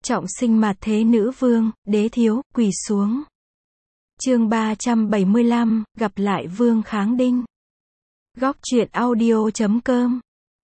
Trọng sinh mạt thế nữ vương, đế thiếu, quỳ xuống. Chương 375, gặp lại Vương Kháng Đinh. Góc truyện audio.com.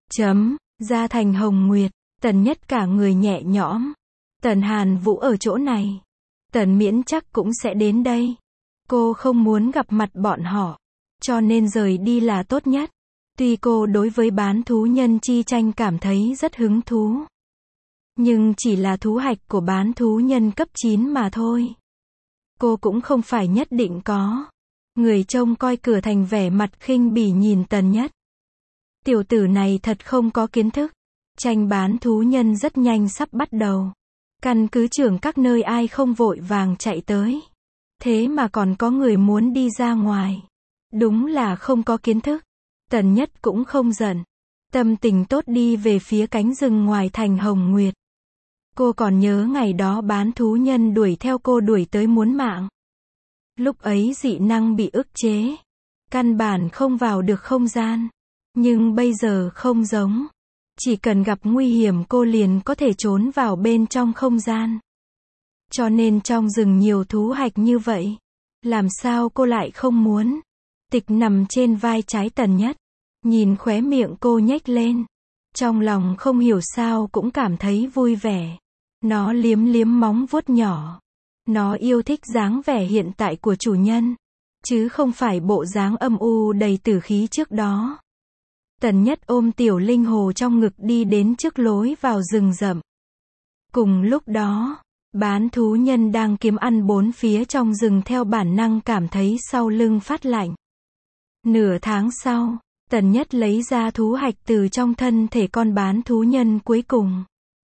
Gia thành Hồng Nguyệt, Tần Nhất cả người nhẹ nhõm. Tần Hàn Vũ ở chỗ này. Tần Miễn chắc cũng sẽ đến đây. Cô không muốn gặp mặt bọn họ, cho nên rời đi là tốt nhất. Tuy cô đối với bán thú nhân chi tranh cảm thấy rất hứng thú, nhưng chỉ là thú hạch của bán thú nhân cấp 9 mà thôi. Cô cũng không phải nhất định có. Người trông coi cửa thành vẻ mặt khinh bỉ nhìn Tần Nhất. Tiểu tử này thật không có kiến thức. Tranh bán thú nhân rất nhanh sắp bắt đầu. Căn cứ trưởng các nơi ai không vội vàng chạy tới. Thế mà còn có người muốn đi ra ngoài. Đúng là không có kiến thức. Tần Nhất cũng không giận. Tâm tình tốt đi về phía cánh rừng ngoài thành Hồng Nguyệt. Cô còn nhớ ngày đó bán thú nhân đuổi theo cô đuổi tới muốn mạng. Lúc ấy dị năng bị ức chế. Căn bản không vào được không gian. Nhưng bây giờ không giống. Chỉ cần gặp nguy hiểm cô liền có thể trốn vào bên trong không gian. Cho nên trong rừng nhiều thú hạch như vậy. Làm sao cô lại không muốn? Tịch nằm trên vai trái Tần Nhất. Nhìn khóe miệng cô nhếch lên. Trong lòng không hiểu sao cũng cảm thấy vui vẻ. Nó liếm liếm móng vuốt nhỏ. Nó yêu thích dáng vẻ hiện tại của chủ nhân. Chứ không phải bộ dáng âm u đầy tử khí trước đó. Tần Nhất ôm tiểu linh hồ trong ngực đi đến trước lối vào rừng rậm. Cùng lúc đó, bán thú nhân đang kiếm ăn bốn phía trong rừng theo bản năng cảm thấy sau lưng phát lạnh. Nửa tháng sau, Tần Nhất lấy ra thú hạch từ trong thân thể con bán thú nhân cuối cùng.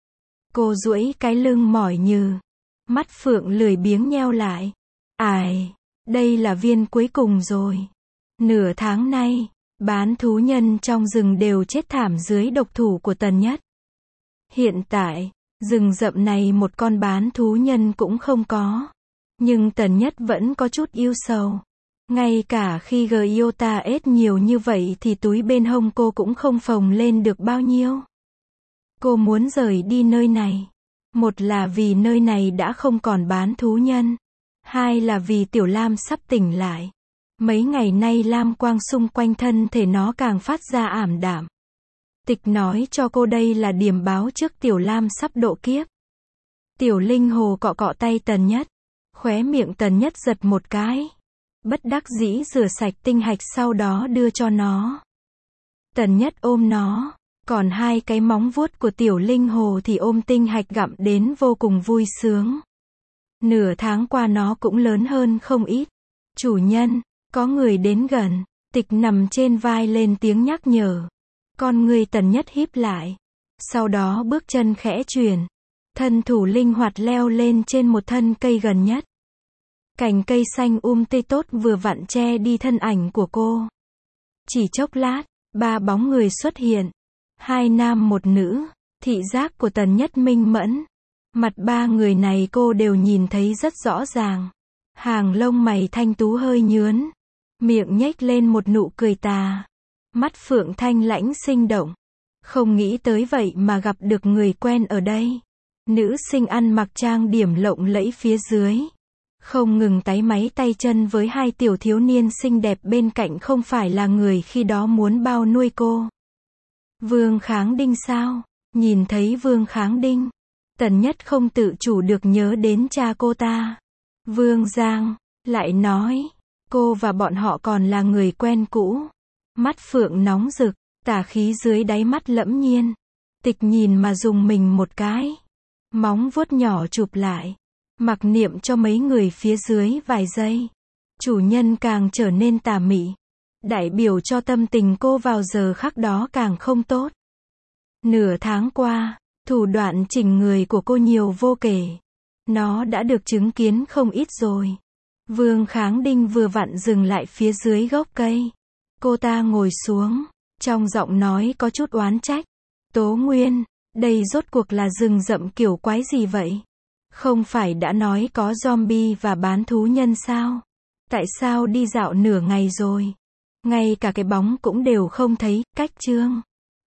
Cô duỗi cái lưng mỏi nhừ. Mắt phượng lười biếng nheo lại. Ai, đây là viên cuối cùng rồi. Nửa tháng nay, bán thú nhân trong rừng đều chết thảm dưới độc thủ của Tần Nhất. Hiện tại, rừng rậm này một con bán thú nhân cũng không có. Nhưng Tần Nhất vẫn có chút yêu sầu. Ngay cả khi Giota ết nhiều như vậy thì túi bên hông cô cũng không phồng lên được bao nhiêu. Cô muốn rời đi nơi này. Một là vì nơi này đã không còn bán thú nhân. Hai là vì Tiểu Lam sắp tỉnh lại. Mấy ngày nay lam quang xung quanh thân thể nó càng phát ra ảm đạm. Tịch nói cho cô đây là điểm báo trước Tiểu Lam sắp độ kiếp. Tiểu linh hồ cọ cọ tay Tần Nhất. Khóe miệng Tần Nhất giật một cái. Bất đắc dĩ rửa sạch tinh hạch sau đó đưa cho nó. Tần Nhất ôm nó. Còn hai cái móng vuốt của tiểu linh hồ thì ôm tinh hạch gặm đến vô cùng vui sướng. Nửa tháng qua nó cũng lớn hơn không ít. Chủ nhân, có người đến gần. Tịch nằm trên vai lên tiếng nhắc nhở. Con người Tần Nhất híp lại. Sau đó bước chân khẽ chuyển. Thân thủ linh hoạt leo lên trên một thân cây gần nhất. Cành cây xanh tươi tốt vừa vặn che đi thân ảnh của cô. Chỉ chốc lát, ba bóng người xuất hiện. Hai nam một nữ, thị giác của Tần Nhất minh mẫn. Mặt ba người này cô đều nhìn thấy rất rõ ràng. Hàng lông mày thanh tú hơi nhướn. Miệng nhếch lên một nụ cười tà. Mắt phượng thanh lãnh sinh động. Không nghĩ tới vậy mà gặp được người quen ở đây. Nữ sinh ăn mặc trang điểm lộng lẫy phía dưới. Không ngừng táy máy tay chân với hai tiểu thiếu niên xinh đẹp bên cạnh không phải là người khi đó muốn bao nuôi cô. Vương Kháng Đinh sao? Nhìn thấy Vương Kháng Đinh, Tần Nhất không tự chủ được nhớ đến cha cô ta. Vương Giang, lại nói, cô và bọn họ còn là người quen cũ. Mắt phượng nóng rực, tà khí dưới đáy mắt lẫm nhiên. Tịch nhìn mà dùng mình một cái. Móng vuốt nhỏ chụp lại. Mặc niệm cho mấy người phía dưới vài giây. Chủ nhân càng trở nên tà mị. Đại biểu cho tâm tình cô vào giờ khắc đó càng không tốt. Nửa tháng qua, thủ đoạn chỉnh người của cô nhiều vô kể. Nó đã được chứng kiến không ít rồi. Vương Kháng Đinh vừa vặn dừng lại phía dưới gốc cây. Cô ta ngồi xuống, trong giọng nói có chút oán trách. Tố Nguyên, đây rốt cuộc là rừng rậm kiểu quái gì vậy? Không phải đã nói có zombie và bán thú nhân sao? Tại sao đi dạo nửa ngày rồi? Ngay cả cái bóng cũng đều không thấy, cách chương.